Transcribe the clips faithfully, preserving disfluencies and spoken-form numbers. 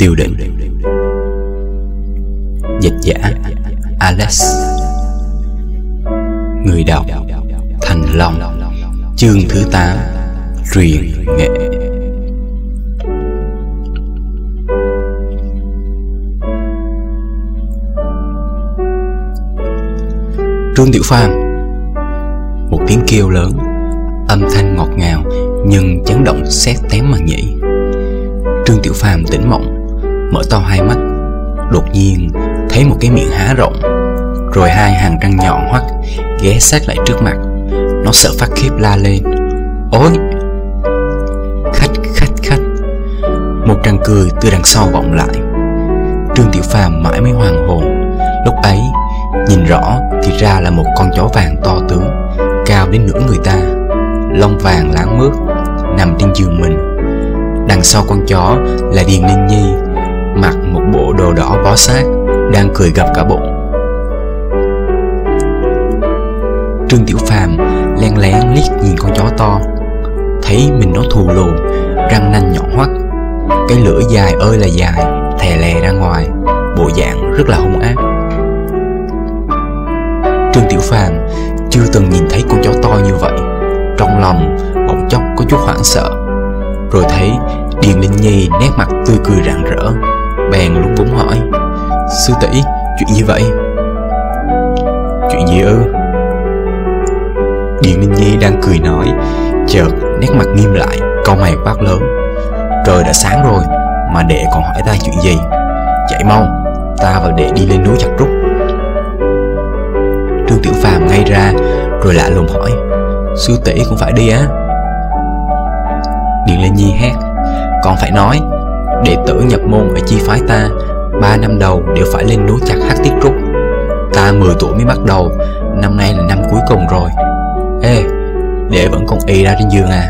Tiêu Định. Dịch giả Alex. Người đọc Thành Long. Chương thứ tám. Truyền nghệ. Trương Tiểu Phàm. Một tiếng kêu lớn, âm thanh ngọt ngào nhưng chấn động sét tém màng nhĩ. Trương Tiểu Phàm tỉnh mộng, mở to hai mắt, đột nhiên thấy một cái miệng há rộng, rồi hai hàng răng nhọn hoắt ghé sát lại trước mặt. Nó sợ phát khiếp la lên: "Ôi!" Khách, khách, khách. Một tràng cười từ đằng sau vọng lại. Trương Tiểu Phàm mãi mới hoàn hồn. Lúc ấy nhìn rõ thì ra là một con chó vàng to tướng, cao đến nửa người ta, lông vàng láng mướt, nằm trên giường mình. Đằng sau con chó là Điền Linh Nhi, mặc một bộ đồ đỏ bó sát, đang cười gập cả bụng. Trương Tiểu Phàm len lén liếc nhìn con chó to, thấy mình nó thù lù, răng nanh nhọn hoắt, cái lưỡi dài ơi là dài, thè lè ra ngoài, bộ dạng rất là hung ác. Trương Tiểu Phàm chưa từng nhìn thấy con chó to như vậy, trong lòng bỗng chốc có chút hoảng sợ. Rồi thấy Điền Linh Nhi nét mặt tươi cười rạng rỡ, bèn lúng búng hỏi: "Sư tỷ, chuyện gì vậy?" "Chuyện gì ư?" Điền Linh Nhi đang cười nói, chợt nét mặt nghiêm lại, cau mày quát lớn: "Trời đã sáng rồi mà đệ còn hỏi ta chuyện gì? Chạy mau, ta và đệ đi lên núi chặt trúc." Trương Tiểu Phàm ngay ra rồi lạ lùng hỏi: "Sư tỷ cũng phải đi á?" Điền Linh Nhi hét: "Còn phải nói, đệ tử nhập môn ở chi phái ta ba năm đầu đều phải lên núi chặt hắc tiết trúc. Ta mười tuổi mới bắt đầu, năm nay là năm cuối cùng rồi. Ê, đệ vẫn còn ì ra trên giường à?"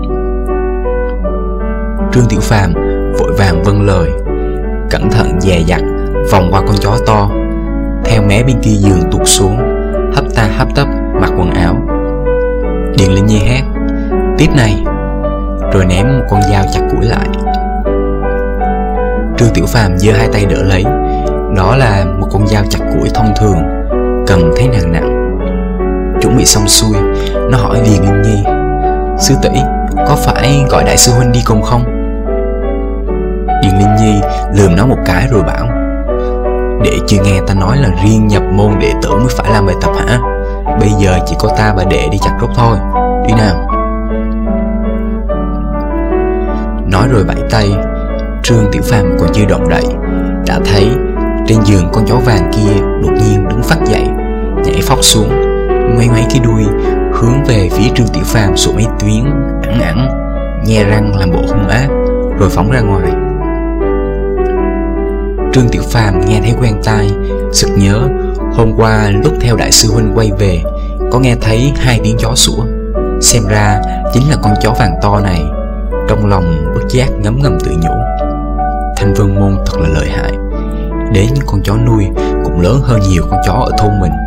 Trương Tiểu Phàm vội vàng vâng lời, cẩn thận dè dặt vòng qua con chó to, theo mé bên kia giường tuột xuống, hấp ta hấp tấp mặc quần áo. Điền Linh Nhi hét: "Tiếp này!" rồi ném một con dao chặt củi lại. Trương Tiểu Phàm giơ hai tay đỡ lấy, đó là một con dao chặt củi thông thường, cầm thấy nặng nặng. Chuẩn bị xong xuôi, nó hỏi Điền Linh Nhi: "Sư tỷ, có phải gọi đại sư huynh đi cùng không?" Điền Linh Nhi lườm nó một cái rồi bảo: "Đệ chưa nghe ta nói là riêng nhập môn đệ tử mới phải làm bài tập hả? Bây giờ chỉ có ta và đệ đi chặt trúc thôi, đi nào." Nói rồi vẫy tay. Trương Tiểu Phàm còn chưa động đậy, đã thấy trên giường con chó vàng kia đột nhiên đứng phắt dậy, nhảy phóc xuống, ngoáy ngoáy cái đuôi hướng về phía Trương Tiểu Phàm sủa mấy tiếng ẳng ẳng, nhe răng làm bộ hung ác, rồi phóng ra ngoài. Trương Tiểu Phàm nghe thấy quen tai, sực nhớ hôm qua lúc theo đại sư huynh quay về có nghe thấy hai tiếng chó sủa, xem ra chính là con chó vàng to này. Trong lòng bất giác ngấm ngầm tự nhủ: Thanh Vân Môn thật là lợi hại, đến con chó nuôi cũng lớn hơn nhiều con chó ở thôn mình.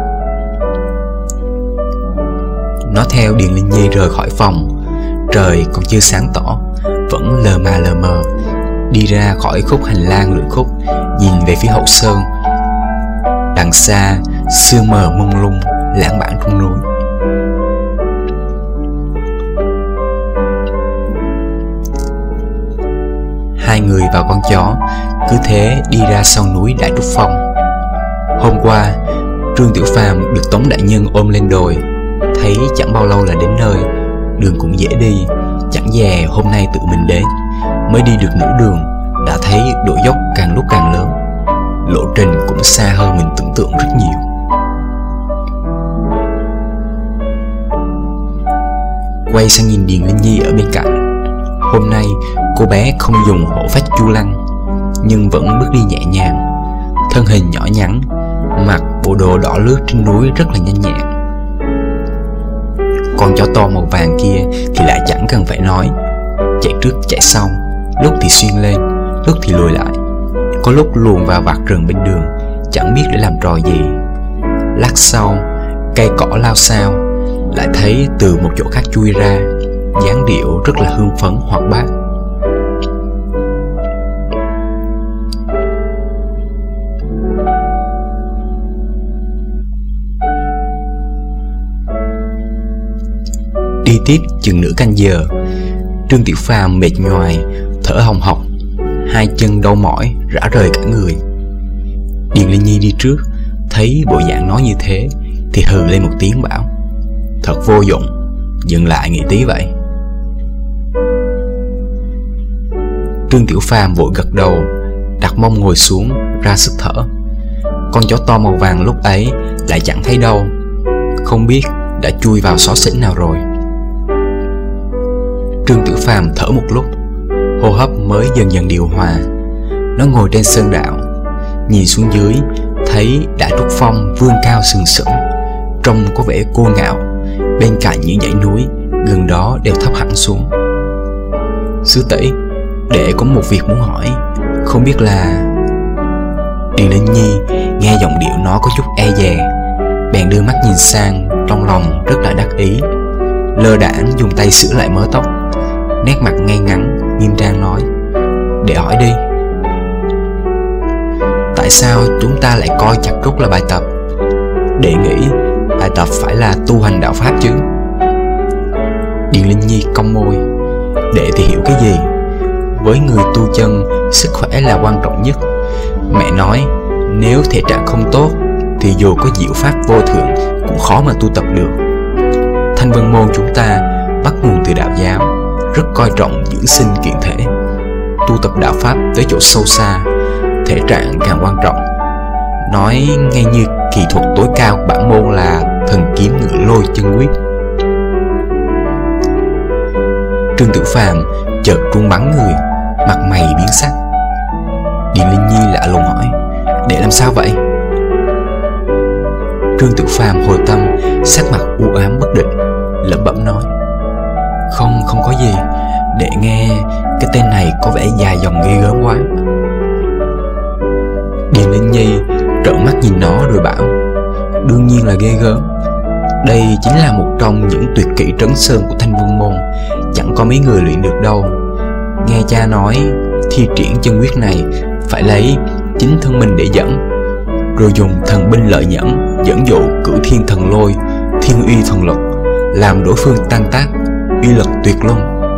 Nó theo Điền Linh Nhi rời khỏi phòng. Trời còn chưa sáng tỏ, vẫn lờ mà lờ mờ, đi ra khỏi khúc hành lang lưỡi khúc, nhìn về phía hậu sơn. Đằng xa sương mờ mông lung, lãng bản trong núi. Hai người và con chó cứ thế đi ra sau núi Đại Trúc Phong. Hôm qua Trương Tiểu Phàm được Tống đại nhân ôm lên đồi, thấy chẳng bao lâu là đến nơi, đường cũng dễ đi, chẳng dè hôm nay tự mình đến. Mới đi được nửa đường đã thấy độ dốc càng lúc càng lớn, lộ trình cũng xa hơn mình tưởng tượng rất nhiều. Quay sang nhìn Điền Linh Nhi ở bên cạnh. Hôm nay cô bé không dùng hộ phách chu lăng, nhưng vẫn bước đi nhẹ nhàng, thân hình nhỏ nhắn, mặc bộ đồ đỏ lướt trên núi rất là nhanh nhẹn. Con chó to màu vàng kia thì lại chẳng cần phải nói, chạy trước chạy sau, lúc thì xuyên lên, lúc thì lùi lại, có lúc luồn vào vạt rừng bên đường, chẳng biết để làm trò gì. Lát sau, cây cỏ lao xao, lại thấy từ một chỗ khác chui ra, dáng điệu rất là hưng phấn hoạt bát. Đi tiếp chừng nửa canh giờ, Trương Tiểu Phàm mệt nhoài, thở hồng hộc, hai chân đau mỏi, rã rời cả người. Điền Linh Nhi đi trước, thấy bộ dạng nói như thế thì hừ lên một tiếng bảo: thật vô dụng, dừng lại nghỉ tí vậy. Trương Tiểu Phàm vội gật đầu, đặt mông ngồi xuống, ra sức thở. Con chó to màu vàng lúc ấy lại chẳng thấy đâu, không biết đã chui vào xó xỉnh nào rồi. Trương Tiểu Phàm thở một lúc, hô hấp mới dần dần điều hòa. Nó ngồi trên sơn đạo, nhìn xuống dưới, thấy Đại Trúc Phong vươn cao sừng sững, trông có vẻ cô ngạo. Bên cạnh những dãy núi gần đó đều thấp hẳn xuống. Sư tỷ, đệ có một việc muốn hỏi, không biết là... Điền Linh Nhi nghe giọng điệu nó có chút e dè, bèn đưa mắt nhìn sang, trong lòng rất là đắc ý. Lơ đãng dùng tay sửa lại mớ tóc, nét mặt ngay ngắn, nghiêm trang nói: đệ hỏi đi. Tại sao chúng ta lại coi chặt trúc là bài tập? Đệ nghĩ bài tập phải là tu hành đạo pháp chứ. Điền Linh Nhi cong môi: đệ thì hiểu cái gì? Với người tu chân, sức khỏe là quan trọng nhất. Mẹ nói nếu thể trạng không tốt thì dù có diệu pháp vô thượng cũng khó mà tu tập được. Thanh Vân Môn chúng ta bắt nguồn từ đạo giáo, rất coi trọng dưỡng sinh kiện thể. Tu tập đạo pháp tới chỗ sâu xa, thể trạng càng quan trọng. Nói ngay như kỳ thuật tối cao của bản môn là thần kiếm ngựa lôi chân quyết. Trương Tiểu Phàm chợt run bắn người, mặt mày biến sắc. Điền Linh Nhi lạ lùng hỏi: để làm sao vậy? Trương Tiểu Phàm hồi tâm, sắc mặt u ám bất định, lẩm bẩm nói: Không, không có gì. Để nghe cái tên này có vẻ dài dòng ghê gớm quá. Điền Linh Nhi trợn mắt nhìn nó rồi bảo: đương nhiên là ghê gớm. Đây chính là một trong những tuyệt kỹ trấn sơn của Thanh Vân Môn, chẳng có mấy người luyện được đâu. Nghe cha nói thi triển chân quyết này phải lấy chính thân mình để dẫn, rồi dùng thần binh lợi nhẫn dẫn dụ cửu thiên thần lôi, thiên uy thần lực, làm đối phương tan tác, uy lực tuyệt luân.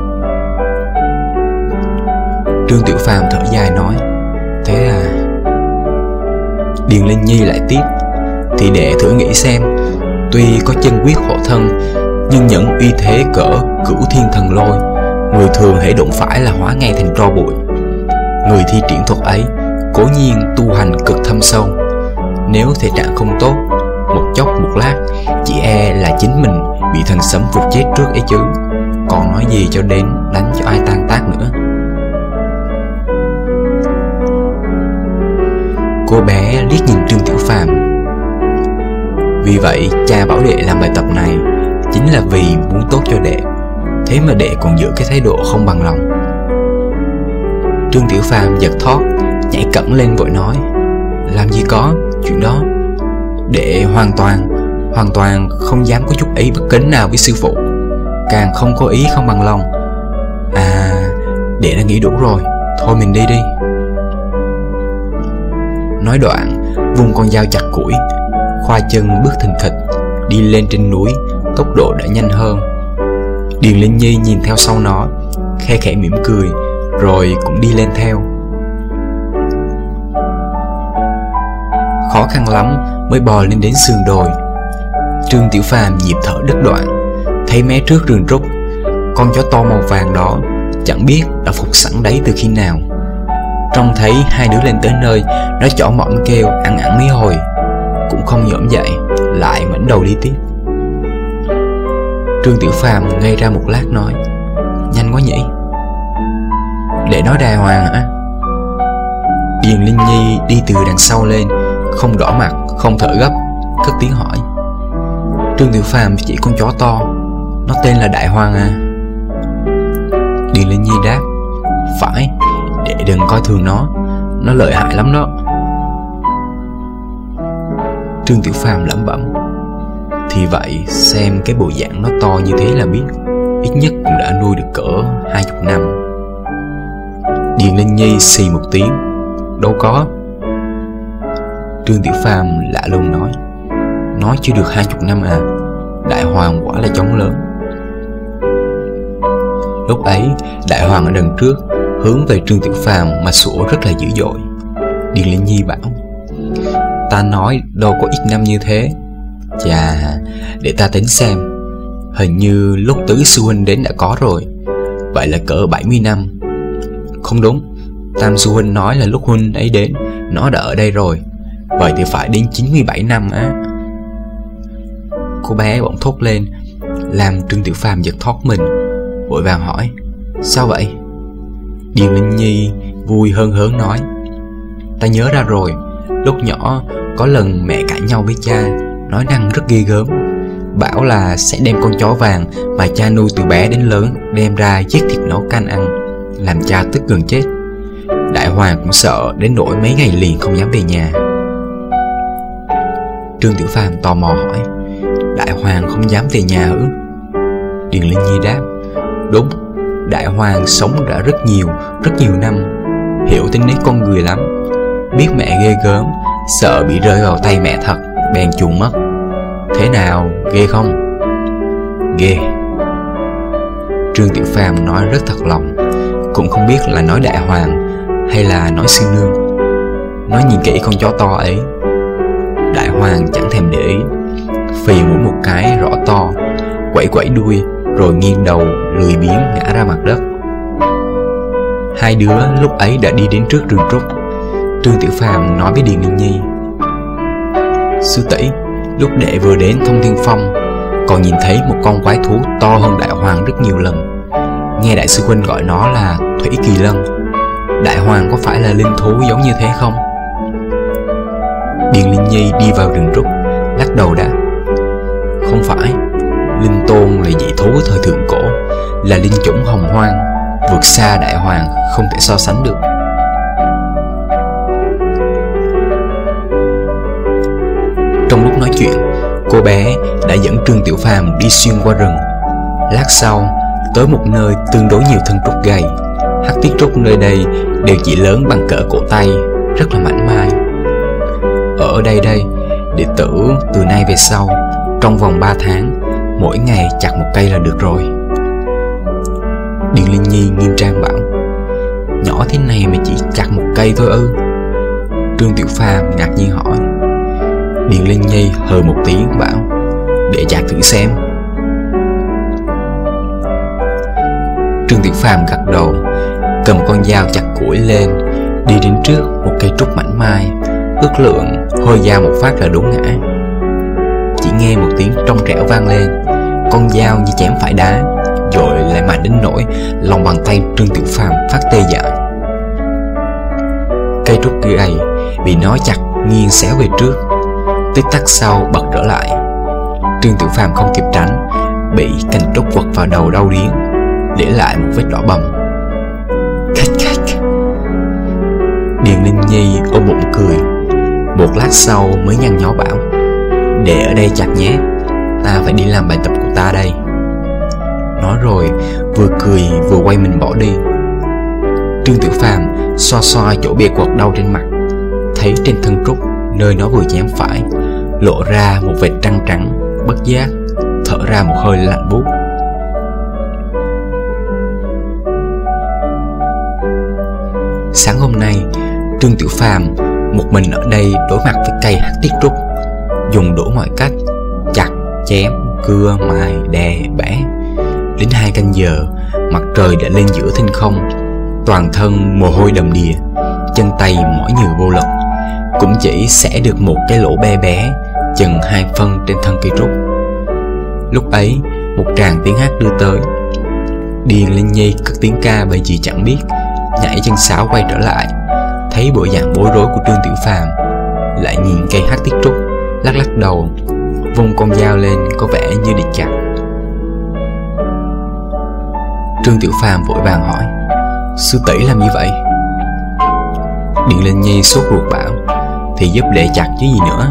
Trương Tiểu Phàm thở dài nói: thế à? Điền Linh Nhi lại tiếp: thì để thử nghĩ xem, tuy có chân quyết hộ thân, nhưng những uy thế cỡ cửu thiên thần lôi, người thường hễ đụng phải là hóa ngay thành tro bụi. Người thi triển thuật ấy cố nhiên tu hành cực thâm sâu, nếu thể trạng không tốt, một chốc một lát chỉ e là chính mình bị thần sấm vụt chết trước ấy chứ, còn nói gì cho đến đánh cho ai tan tác nữa. Cô bé liếc nhìn Trương Tiểu Phàm: vì vậy cha bảo đệ làm bài tập này chính là vì muốn tốt cho đệ, thế mà đệ còn giữ cái thái độ không bằng lòng. Trương Tiểu Phàm giật thót, nhảy cẫng lên vội nói: làm gì có chuyện đó. Đệ hoàn toàn Hoàn toàn không dám có chút ý bất kính nào với sư phụ, càng không có ý không bằng lòng. À, đệ đã nghĩ đủ rồi, thôi mình đi đi. Nói đoạn vung con dao chặt củi, khoa chân bước thình thịch đi lên trên núi, tốc độ đã nhanh hơn. Điền Linh Nhi nhìn theo sau nó, khe khẽ mỉm cười, rồi cũng đi lên theo. Khó khăn lắm mới bò lên đến sườn đồi. Trương Tiểu Phàm nhịp thở đứt đoạn, thấy mé trước rừng trúc, con chó to màu vàng đó chẳng biết đã phục sẵn đấy từ khi nào. Trông thấy hai đứa lên tới nơi, nó chỏ mõm kêu ẵn ẵn mấy hồi, cũng không nhổm dậy, lại ngoảnh đầu đi tiếp. Trương Tiểu Phàm ngây ra một lát nói: nhanh quá nhỉ? Để nói đàng hoàng hả? Điền Linh Nhi đi từ đằng sau lên, không đỏ mặt, không thở gấp, cất tiếng hỏi: Trương Tiểu Phàm chỉ con chó to, nó tên là Đại Hoang à? Điền Linh Nhi đáp: phải, để đừng coi thường nó, nó lợi hại lắm đó. Trương Tiểu Phàm lẩm bẩm: thì vậy, xem cái bộ dạng nó to như thế là biết, ít nhất cũng đã nuôi được cỡ hai chục năm. Điền Linh Nhi xì một tiếng: đâu có. Trương Tiểu Phàm lạ lùng nói: nói chưa được hai chục năm à? Đại Hoàng quả là chóng lớn. Lúc ấy Đại Hoàng ở đằng trước hướng về Trương Tiểu Phàm mà sủa rất là dữ dội. Điền Linh Nhi bảo: Ta nói đâu có ít năm như thế. Chà, để ta tính xem. Hình như lúc Tứ sư huynh đến đã có rồi. Vậy là cỡ bảy mươi năm. Không đúng, Tam sư huynh nói là lúc huynh ấy đến nó đã ở đây rồi. Vậy thì phải đến chín mươi bảy năm á. Cô bé bỗng thốt lên, làm Trương Tiểu Phàm giật thoát mình, vội vàng hỏi: Sao vậy? Điền Linh Nhi vui hớn hớn nói: Ta nhớ ra rồi. Lúc nhỏ có lần mẹ cãi nhau với cha, nói năng rất ghê gớm. Bảo là sẽ đem con chó vàng mà cha nuôi từ bé đến lớn đem ra giết thịt nấu canh ăn, làm cha tức gần chết. Đại Hoàng cũng sợ đến nỗi mấy ngày liền không dám về nhà. Trương Tiểu Phàm tò mò hỏi: Đại Hoàng không dám về nhà ư? Điền Linh Nhi đáp: Đúng, Đại Hoàng sống đã rất nhiều, rất nhiều năm, hiểu tính nết con người lắm. Biết mẹ ghê gớm, sợ bị rơi vào tay mẹ thật, bèn chuồn mất. Thế nào, ghê không? Ghê. Trương Tiểu Phàm nói rất thật lòng, cũng không biết là nói Đại Hoàng hay là nói sư nương. Nói nhìn kỹ con chó to ấy. Đại Hoàng chẳng thèm để ý, phì mũi một cái rõ to, quẩy quẩy đuôi, rồi nghiêng đầu lười biếng ngã ra mặt đất. Hai đứa lúc ấy đã đi đến trước rừng trúc. Trương Tiểu Phàm nói với Điền Linh Nhi: Sư tỷ, lúc đệ vừa đến Thông Thiên Phong, còn nhìn thấy một con quái thú to hơn Đại Hoàng rất nhiều lần. Nghe đại sư huynh gọi nó là Thủy Kỳ Lân. Đại Hoàng có phải là linh thú giống như thế không? Điền Linh Nhi đi vào rừng trúc, lắc đầu đáp: Không phải. Linh Tôn là dị thú thời thượng cổ, là linh chủng hồng hoang, vượt xa Đại Hoàng, không thể so sánh được. Trong lúc nói chuyện, cô bé đã dẫn Trương Tiểu Phàm đi xuyên qua rừng. Lát sau, tới một nơi tương đối nhiều thân trúc gầy. Hắc tiết trúc nơi đây đều chỉ lớn bằng cỡ cổ tay, rất là mảnh mai. Ở đây đây, đệ tử từ nay về sau, trong vòng ba tháng, mỗi ngày chặt một cây là được rồi. Điền Linh Nhi nghiêm trang bảo: Nhỏ thế này mà chỉ chặt một cây thôi ư? Trương Tiểu Phàm ngạc nhiên hỏi. Điền Linh Nhi hừ một tiếng bảo: Để chặt thử xem. Trương Tiểu Phàm gật đầu, cầm con dao chặt củi lên, đi đến trước một cây trúc mảnh mai, ước lượng hơi dao một phát là đúng ngã. Chỉ nghe một tiếng trong trẻo vang lên, con dao như chém phải đá, rồi lại mạnh đến nỗi lòng bàn tay Trương Tiểu Phàm phát tê dại. Cây trúc kia ấy bị nó chặt nghiêng xéo về trước, tích tắc sau bật trở lại. Trương Tiểu Phàm không kịp tránh, bị cành trúc quật vào đầu đau điếng, để lại một vết đỏ bầm. Khách khách. Điền Linh Nhi ôm bụng cười, một lát sau mới nhăn nhó bảo: Để ở đây chặt nhé, ta phải đi làm bài tập của ta đây. Nói rồi vừa cười vừa quay mình bỏ đi. Trương Tiểu Phàm xoa xoa chỗ bìa quật đau trên mặt, thấy trên thân trúc nơi nó vừa chém phải lộ ra một vệt trăng trắng, bất giác thở ra một hơi lạnh buốt. Sáng hôm nay, Trương Tiểu Phàm một mình ở đây đối mặt với cây hắc tiết trúc, dùng đủ mọi cách chặt, chém, cưa, mài, đè, bẻ. Đến hai canh giờ, mặt trời đã lên giữa thinh không, toàn thân mồ hôi đầm đìa, chân tay mỏi nhừ vô lực, cũng chỉ xẻ được một cái lỗ bé bé chừng hai phân trên thân cây trúc. Lúc ấy, một tràng tiếng hát đưa tới. Điền Linh Nhi cất tiếng ca bởi vì chẳng biết, nhảy chân sáo quay trở lại, thấy bộ dạng bối rối của Trương Tiểu Phàm, lại nhìn cây hắc tiết trúc, lắc lắc đầu, vung con dao lên có vẻ như định chặt. Trương Tiểu Phàm vội vàng hỏi: Sư tỷ làm như vậy? Điền Linh Nhi sốt ruột bảo: Thì giúp đệ chặt chứ gì nữa.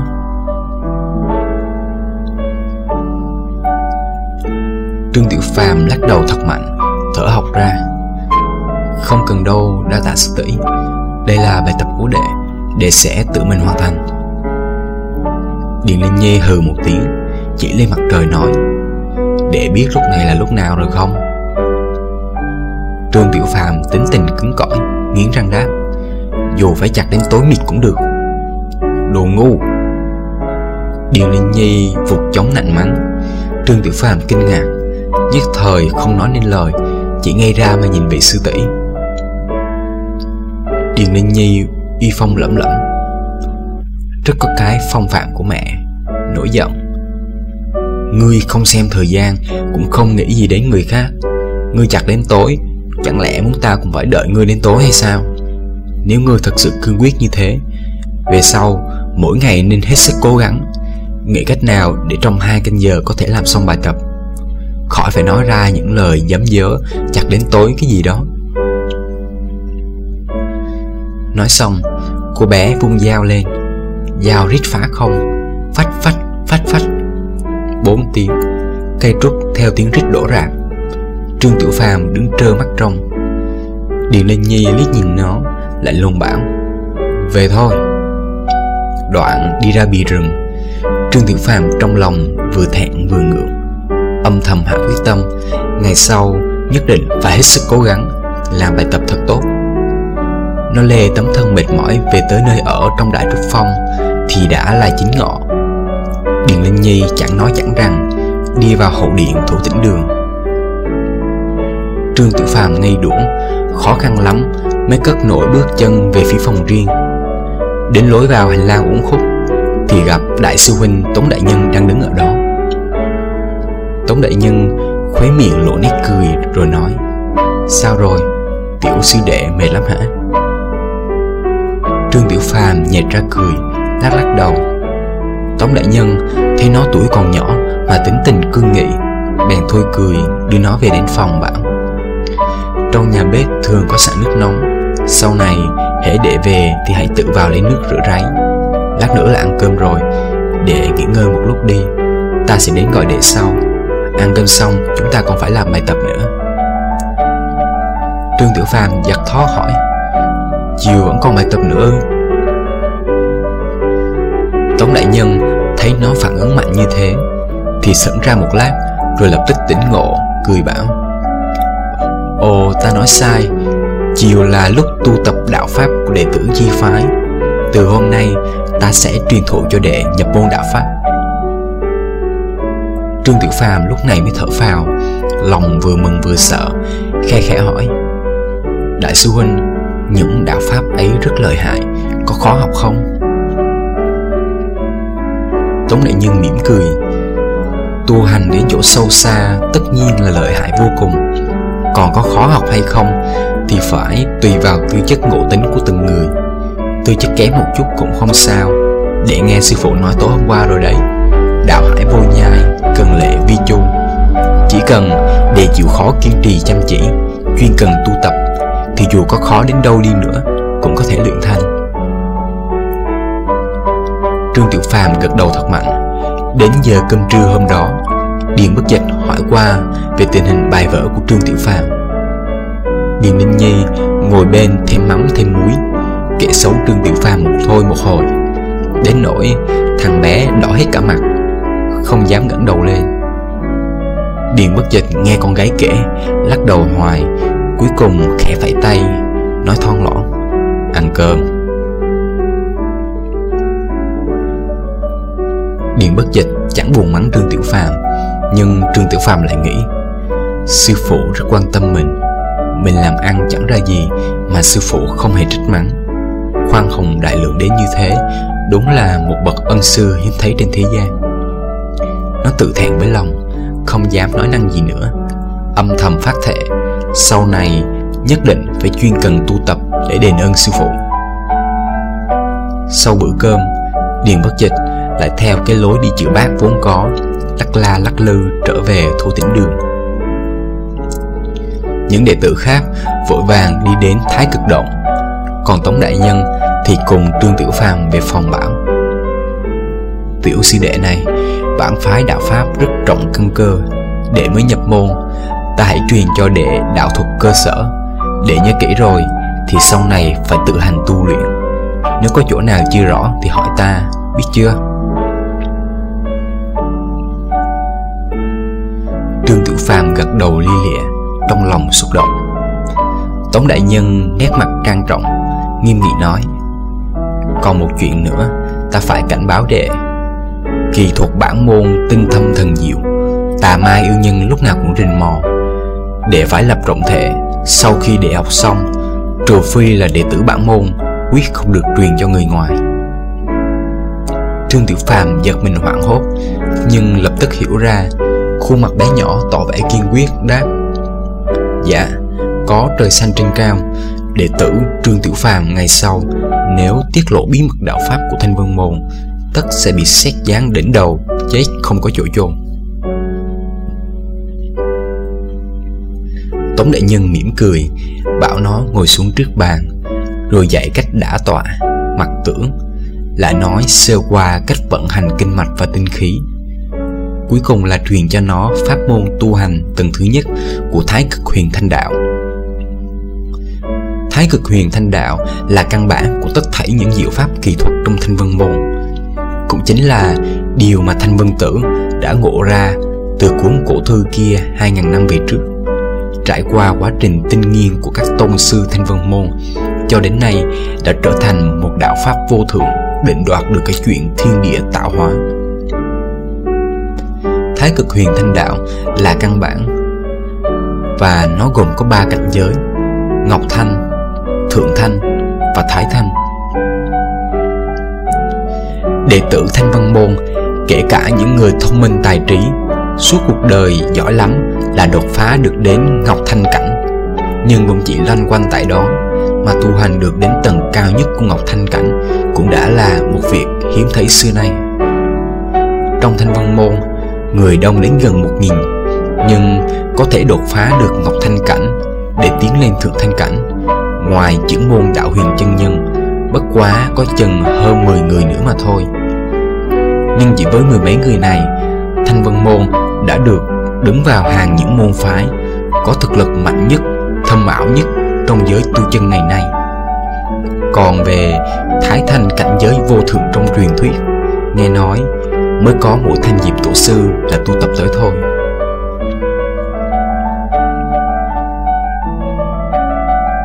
Trương Tiểu Phàm lắc đầu thật mạnh, thở hộc ra: Không cần đâu, đa tạ sư tỷ, đây là bài tập của đệ, đệ sẽ tự mình hoàn thành. Điền Linh Nhi hừ một tiếng, chỉ lên mặt trời nói: Đệ biết lúc này là lúc nào rồi không? Trương Tiểu Phàm tính tình cứng cỏi, nghiến răng đáp: dù phải chặt đến tối mịt cũng được. Đồ ngu! Điền Linh Nhi vụt chống nạnh mắng. Trương Tiểu Phàm kinh ngạc, nhất thời không nói nên lời, chỉ ngây ra mà nhìn vị sư tỷ. Điền Linh Nhi uy phong lẫm lẫm, rất có cái phong phạm của mẹ, nổi giận: ngươi không xem thời gian, cũng không nghĩ gì đến người khác. Ngươi chặt đến tối, chẳng lẽ muốn ta cũng phải đợi ngươi đến tối hay sao? Nếu ngươi thật sự cương quyết như thế, về sau mỗi ngày nên hết sức cố gắng, nghĩ cách nào để trong hai canh giờ có thể làm xong bài tập, khỏi phải nói ra những lời dấm dớ chặt đến tối cái gì đó. Nói xong, cô bé vung dao lên, dao rít phá không, phách phách phách phách. Bốn tiếng, cây trúc theo tiếng rít đổ rạp. Trương Tiểu Phàm đứng trơ mắt trông. Điền Linh Nhi liếc nhìn nó, lạnh lùng bảo: về thôi. Đoạn đi ra bì rừng. Trương Tiểu Phàm trong lòng vừa thẹn vừa ngượng, âm thầm hạ quyết tâm ngày sau nhất định phải hết sức cố gắng làm bài tập thật tốt. Nó lê tấm thân mệt mỏi về tới nơi ở trong Đại Trúc Phong thì đã là chín ngọ. Điền Linh Nhi chẳng nói chẳng rằng đi vào hậu điện Thủ Tĩnh Đường. Trương Tiểu Phàm ngây đuỗng, khó khăn lắm mới cất nổi bước chân về phía phòng riêng. Đến lối vào hành lang uốn khúc thì gặp đại sư huynh Tống đại nhân đang đứng ở đó. Tống đại nhân khóe miệng lộ nét cười rồi nói: sao rồi, tiểu sư đệ mệt lắm hả? Trương Tiểu Phàm nhếch ra cười, lắc lắc đầu. Tống đại nhân thấy nó tuổi còn nhỏ mà tính tình cương nghị, bèn thôi cười đưa nó về đến phòng, bảo: trong nhà bếp thường có sẵn nước nóng, sau này hễ để về thì hãy tự vào lấy nước rửa ráy. Lát nữa là ăn cơm rồi, để nghỉ ngơi một lúc đi, ta sẽ đến gọi đệ sau. Ăn cơm xong chúng ta còn phải làm bài tập nữa. Trương Tiểu Phàm giật thó hỏi: chiều vẫn còn bài tập nữa ư? Tống đại nhân thấy nó phản ứng mạnh như thế thì sững ra một lát, rồi lập tức tỉnh ngộ, cười bảo: ồ, ta nói sai, chiều là lúc tu tập đạo pháp của đệ tử Chi phái. Từ hôm nay ta sẽ truyền thụ cho đệ nhập môn đạo pháp. Trương Tiểu Phàm lúc này mới thở phào, lòng vừa mừng vừa sợ, khe khẽ hỏi: đại sư huynh, những đạo pháp ấy rất lợi hại, có khó học không? Tống đại nhân mỉm cười: tu hành đến chỗ sâu xa tất nhiên là lợi hại vô cùng, còn có khó học hay không thì phải tùy vào tư chất ngộ tính của từng người. Tư chất kém một chút cũng không sao, để nghe sư phụ nói tối hôm qua rồi đấy. Đạo hải vô nhai, cần lệ vi chu. Chỉ cần để chịu khó kiên trì chăm chỉ, chuyên cần tu tập, thì dù có khó đến đâu đi nữa cũng có thể luyện thành. Trương Tiểu Phàm gật đầu thật mạnh. Đến giờ cơm trưa hôm đó, Điền Bất Dịch hỏi qua về tình hình bài vở của Trương Tiểu Phàm. Điền Linh Nhi ngồi bên thêm mắm thêm muối, kể xấu Trương Tiểu Phàm một thôi một hồi, đến nỗi thằng bé đỏ hết cả mặt, không dám ngẩng đầu lên. Điền Bất Dịch nghe con gái kể, lắc đầu hoài, cuối cùng khẽ vẫy tay, nói thon lõn: ăn cơm. Điền Bất Dịch chẳng buồn mắng Trương Tiểu Phàm, nhưng Trương Tiểu Phàm lại nghĩ: sư phụ rất quan tâm mình, mình làm ăn chẳng ra gì mà sư phụ không hề trách mắng, khoan hồng đại lượng đến như thế, đúng là một bậc ân sư hiếm thấy trên thế gian. Nó tự thẹn với lòng, không dám nói năng gì nữa, âm thầm phát thệ sau này nhất định phải chuyên cần tu tập để đền ơn sư phụ. Sau bữa cơm, Điền Bất Dịch lại theo cái lối đi chữa bát vốn có, lắc la lắc lư trở về Thủ Tĩnh Đường. Những đệ tử khác vội vàng đi đến Thái Cực Động, còn Tống đại nhân thì cùng Trương Tiểu Phàm về phòng bảo: tiểu sư đệ này, bản phái đạo pháp rất trọng căn cơ, đệ mới nhập môn, ta hãy truyền cho đệ đạo thuật cơ sở. Đệ nhớ kỹ rồi thì sau này phải tự hành tu luyện, nếu có chỗ nào chưa rõ thì hỏi ta, biết chưa? Trương Tiểu Phàm gật đầu li lịa, trong lòng xúc động. Tống đại nhân nét mặt trang trọng, nghiêm nghị nói: còn một chuyện nữa ta phải cảnh báo đệ. Kỳ thuật bản môn tinh thâm thần diệu, tà ma yêu nhân lúc nào cũng rình mò. Đệ phải lập trọng thể, sau khi đệ học xong, trừ phi là đệ tử bản môn, quyết không được truyền cho người ngoài. Trương Tiểu Phàm giật mình hoảng hốt, nhưng lập tức hiểu ra, khuôn mặt bé nhỏ tỏ vẻ kiên quyết đáp: dạ, có trời xanh trên cao, đệ tử Trương Tiểu Phàm ngày sau nếu tiết lộ bí mật đạo pháp của Thanh Vân Môn, tất sẽ bị sét giáng đỉnh đầu, chết không có chỗ chôn. Tống đại nhân mỉm cười, bảo nó ngồi xuống trước bàn, rồi dạy cách đả tọa, mặc tưởng, lại nói sơ qua cách vận hành kinh mạch và tinh khí. Cuối cùng là truyền cho nó pháp môn tu hành tầng thứ nhất của Thái Cực Huyền Thanh Đạo. Thái Cực Huyền Thanh Đạo là căn bản của tất thảy những diệu pháp kỳ thuật trong Thanh Vân Môn, cũng chính là điều mà Thanh Vân Tử đã ngộ ra từ cuốn cổ thư kia hai ngàn năm về trước. Trải qua quá trình tinh nghiên của các tôn sư Thanh Vân Môn, cho đến nay đã trở thành một đạo pháp vô thượng, định đoạt được cái chuyện thiên địa tạo hóa. Thái Cực Huyền Thanh Đạo là căn bản, và nó gồm có ba cảnh giới: Ngọc Thanh, Thượng Thanh và Thái Thanh. Đệ tử Thanh Vân Môn, kể cả những người thông minh tài trí, suốt cuộc đời giỏi lắm là đột phá được đến Ngọc Thanh cảnh, nhưng cũng chỉ loanh quanh tại đó, mà tu hành được đến tầng cao nhất của Ngọc Thanh cảnh cũng đã là một việc hiếm thấy xưa nay. Trong Thanh Vân Môn, người đông đến gần một nghìn, nhưng có thể đột phá được Ngọc Thanh cảnh để tiến lên Thượng Thanh cảnh, ngoài trưởng môn Đạo Huyền chân nhân, bất quá có chừng hơn mười người nữa mà thôi. Nhưng chỉ với mười mấy người này, Thanh Vân Môn đã được đứng vào hàng những môn phái có thực lực mạnh nhất, thâm ảo nhất trong giới tu chân ngày nay. Còn về Thái Thanh cảnh giới vô thượng trong truyền thuyết, nghe nói mới có mỗi Thanh Diệp tổ sư là tu tập tới thôi.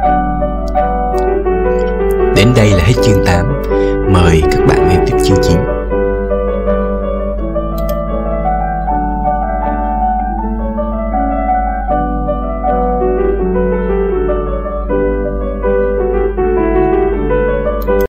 Đến đây là hết chương tám. Mời các bạn nghe tiếp chương chín.